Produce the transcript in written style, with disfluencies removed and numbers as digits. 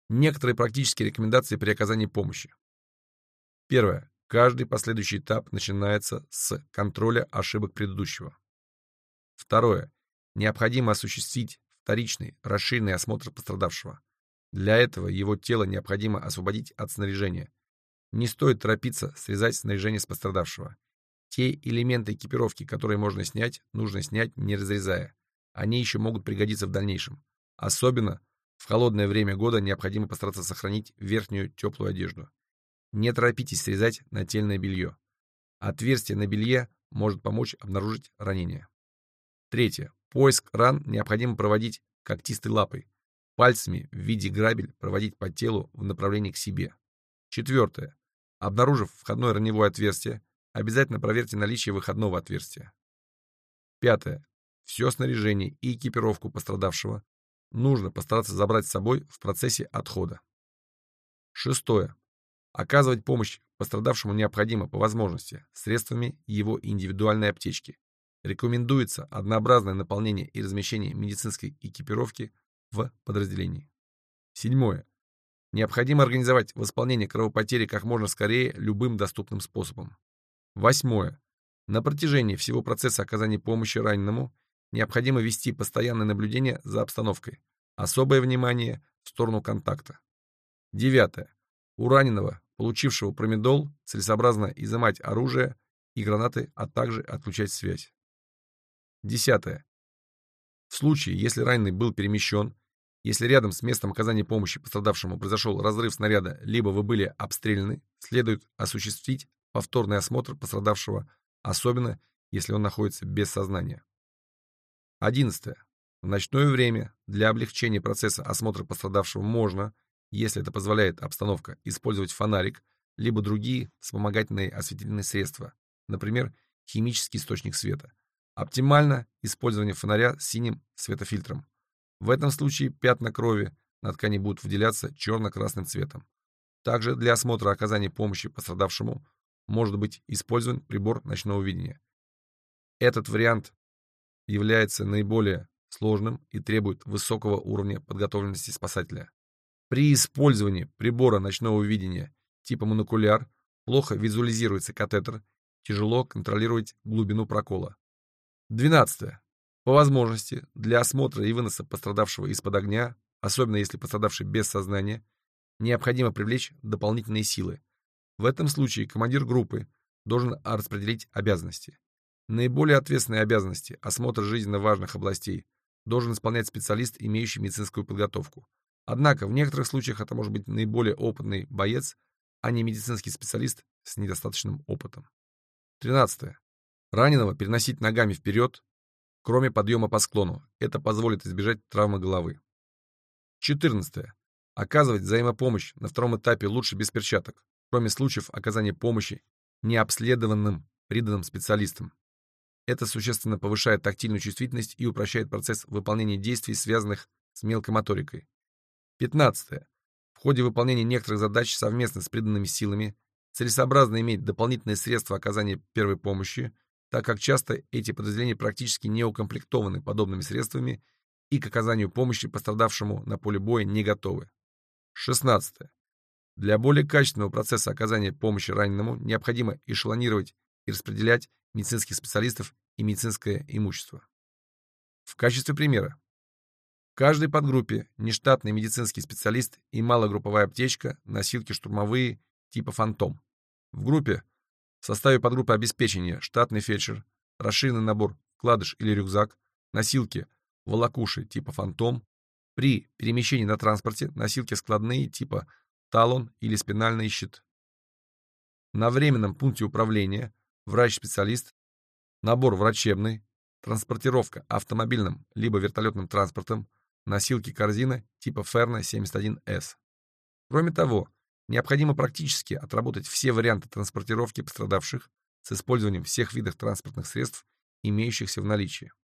Некоторые практические рекомендации при оказании помощи. Первое. Каждый последующий этап начинается с контроля ошибок предыдущего. Второе. Необходимо осуществить вторичный, расширенный осмотр пострадавшего. Для этого его тело необходимо освободить от снаряжения. Не стоит торопиться срезать снаряжение с пострадавшего. Те элементы экипировки, которые можно снять, нужно снять, не разрезая. Они еще могут пригодиться в дальнейшем. Особенно в холодное время года необходимо постараться сохранить верхнюю теплую одежду. Не торопитесь срезать нательное белье. Отверстие на белье может помочь обнаружить ранение. Третье. Поиск ран необходимо проводить когтистой лапой. Пальцами в виде грабель проводить по телу в направлении к себе. Четвертое. Обнаружив входное раневое отверстие, обязательно проверьте наличие выходного отверстия. Пятое. Все снаряжение и экипировку пострадавшего нужно постараться забрать с собой в процессе отхода. Шестое. Оказывать помощь пострадавшему необходимо по возможности средствами его индивидуальной аптечки. Рекомендуется однообразное наполнение и размещение медицинской экипировки в подразделении. Седьмое. Необходимо организовать восполнение кровопотери как можно скорее любым доступным способом. Восьмое. На протяжении всего процесса оказания помощи раненому необходимо вести постоянное наблюдение за обстановкой, особое внимание в сторону контакта. Девятое. У раненого, получившего промедол, целесообразно изымать оружие и гранаты, а также отключать связь. Десятое. В случае, если раненый был перемещен, если рядом с местом оказания помощи пострадавшему произошел разрыв снаряда, либо вы были обстреляны, следует осуществить повторный осмотр пострадавшего, особенно если он находится без сознания. 11. В ночное время для облегчения процесса осмотра пострадавшего можно, если это позволяет обстановка, использовать фонарик, либо другие вспомогательные осветительные средства, например, химический источник света. Оптимально использование фонаря с синим светофильтром. В этом случае пятна крови на ткани будут выделяться черно-красным цветом. Также для осмотра оказания помощи пострадавшему может быть использован прибор ночного видения. Этот вариант является наиболее сложным и требует высокого уровня подготовленности спасателя. При использовании прибора ночного видения типа монокуляр плохо визуализируется катетер, тяжело контролировать глубину прокола. 12. По возможности, для осмотра и выноса пострадавшего из-под огня, особенно если пострадавший без сознания, необходимо привлечь дополнительные силы. В этом случае командир группы должен распределить обязанности. Наиболее ответственные обязанности, осмотр жизненно важных областей, должен исполнять специалист, имеющий медицинскую подготовку. Однако в некоторых случаях это может быть наиболее опытный боец, а не медицинский специалист с недостаточным опытом. 13. Раненого переносить ногами вперед, кроме подъема по склону. Это позволит избежать травмы головы. 14. Оказывать взаимопомощь на втором этапе лучше без перчаток, кроме случаев оказания помощи необследованным приданным специалистам. Это существенно повышает тактильную чувствительность и упрощает процесс выполнения действий, связанных с мелкой моторикой. 15. В ходе выполнения некоторых задач совместно с приданными силами целесообразно иметь дополнительные средства оказания первой помощи, так как часто эти подразделения практически не укомплектованы подобными средствами и к оказанию помощи пострадавшему на поле боя не готовы. 16. Для более качественного процесса оказания помощи раненому необходимо эшелонировать и распределять медицинских специалистов и медицинское имущество. В качестве примера. В каждой подгруппе нештатный медицинский специалист и малогрупповая аптечка, носилки штурмовые типа «Фантом». В группе в составе подгруппы обеспечения штатный фельдшер, расширенный набор вкладыш или рюкзак, носилки волокуши типа «Фантом». При перемещении на транспорте носилки складные типа «Талон» или «Спинальный щит». На временном пункте управления врач-специалист, набор врачебный, транспортировка автомобильным либо вертолетным транспортом, носилки-корзина типа Ферна 71С. Кроме того, необходимо практически отработать все варианты транспортировки пострадавших с использованием всех видов транспортных средств, имеющихся в наличии.